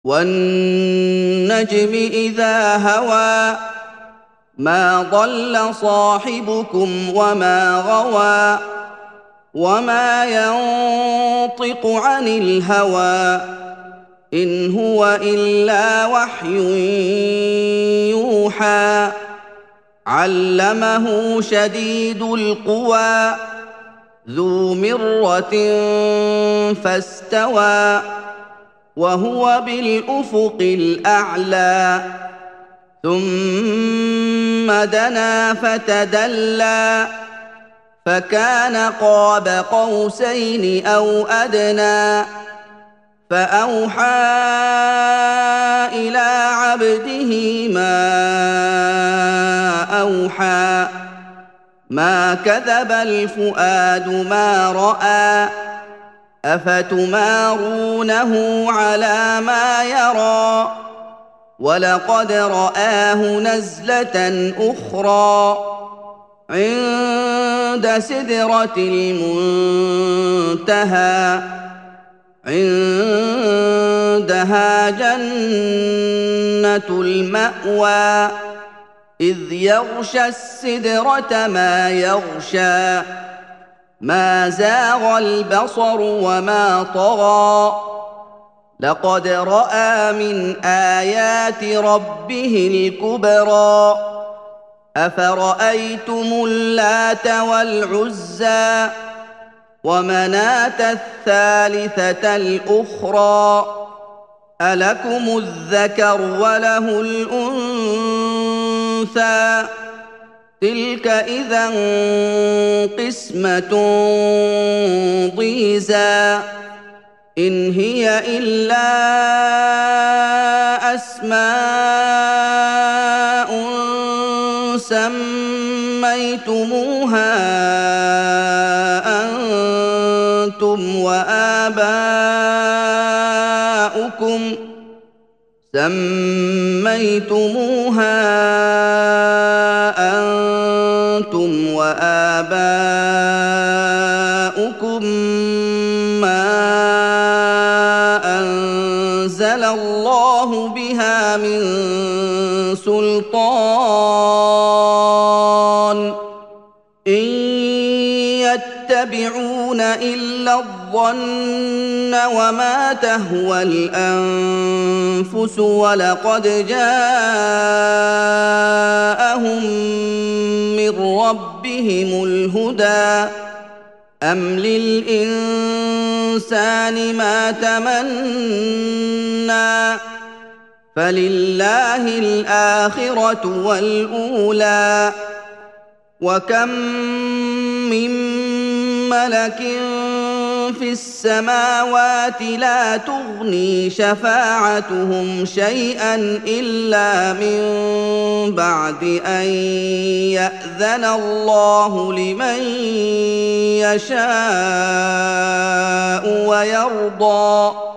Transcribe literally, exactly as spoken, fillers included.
وَالنَّجْمِ إِذَا هَوَىٰ مَا ضَلَّ صَاحِبُكُمْ وَمَا غَوَىٰ وَمَا يَنطِقُ عَنِ الْهَوَىٰ إِنْ هُوَ إِلَّا وَحْيٌ يُوحَىٰ عَلَّمَهُ شَدِيدُ الْقُوَىٰ ذُو مِرَّةٍ فَاسْتَوَىٰ وَهُوَ بِالْأُفُقِ الْأَعْلَىٰ ثُمَّ دَنَا فَتَدَلَّىٰ فَكَانَ قَابَ قَوْسَيْنِ أَوْ أَدْنَىٰ فَأَوْحَىٰ إِلَىٰ عَبْدِهِ مَا أَوْحَىٰ مَا كَذَبَ الْفُؤَادُ مَا رَأَىٰ أَفَتُمَارُونَهُ عَلَىٰ مَا يَرَىٰ وَلَقَدْ رَآهُ نَزْلَةً أُخْرَىٰ عِندَ سِدْرَةِ الْمُنتَهَىٰ عِندَهَا جَنَّةُ الْمَأْوَىٰ إِذْ يَغْشَى السِّدْرَةَ مَا يَغْشَىٰ مَا زَاغَ الْبَصَرُ وَمَا طَغَىٰ لَقَدْ رَأَىٰ مِنْ آيَاتِ رَبِّهِ الْكُبْرَىٰ أَفَرَأَيْتُمُ اللَّاتَ وَالْعُزَّىٰ وَمَنَاةَ الثَّالِثَةَ الْأُخْرَىٰ أَلَكُمُ الذَّكَرُ وَلَهُ الْأُنثَىٰ تِلْكَ إِذًا قِسْمَةٌ ضِيزَىٰ إِنْ هِيَ إِلَّا أَسْمَاءٌ سَمَّيْتُمُوهَا أَنتُمْ وَآبَاؤُكُمْ سَمَّيْتُمُوهَا أَنتُمْ وَآبَاؤُكُم مَّا أَنزَلَ اللَّهُ بِهَا مِن سُلْطَانٍ إِن يَتَّبِعُونَ إِلَّا الظَّنَّ وَمَا تَهْوَى الْأَنفُسُ وَلَقَدْ جَاءَهُم مِّن رَّبِّهِمُ الْهُدَىٰ أَمْ لِلْإِنسَانِ مَا تَمَنَّىٰ فَلِلَّهِ الْآخِرَةُ وَالْأُولَىٰ وَكَم مِّن مَّلَكٍ فِي السَّمَاوَاتِ لَا تُغْنِي شَفَاعَتُهُمْ شَيْئًا إِلَّا مِن بَعْدِ أَن يَأْذَنَ اللَّهُ لِمَن يَشَاءُ وَيَرْضَىٰ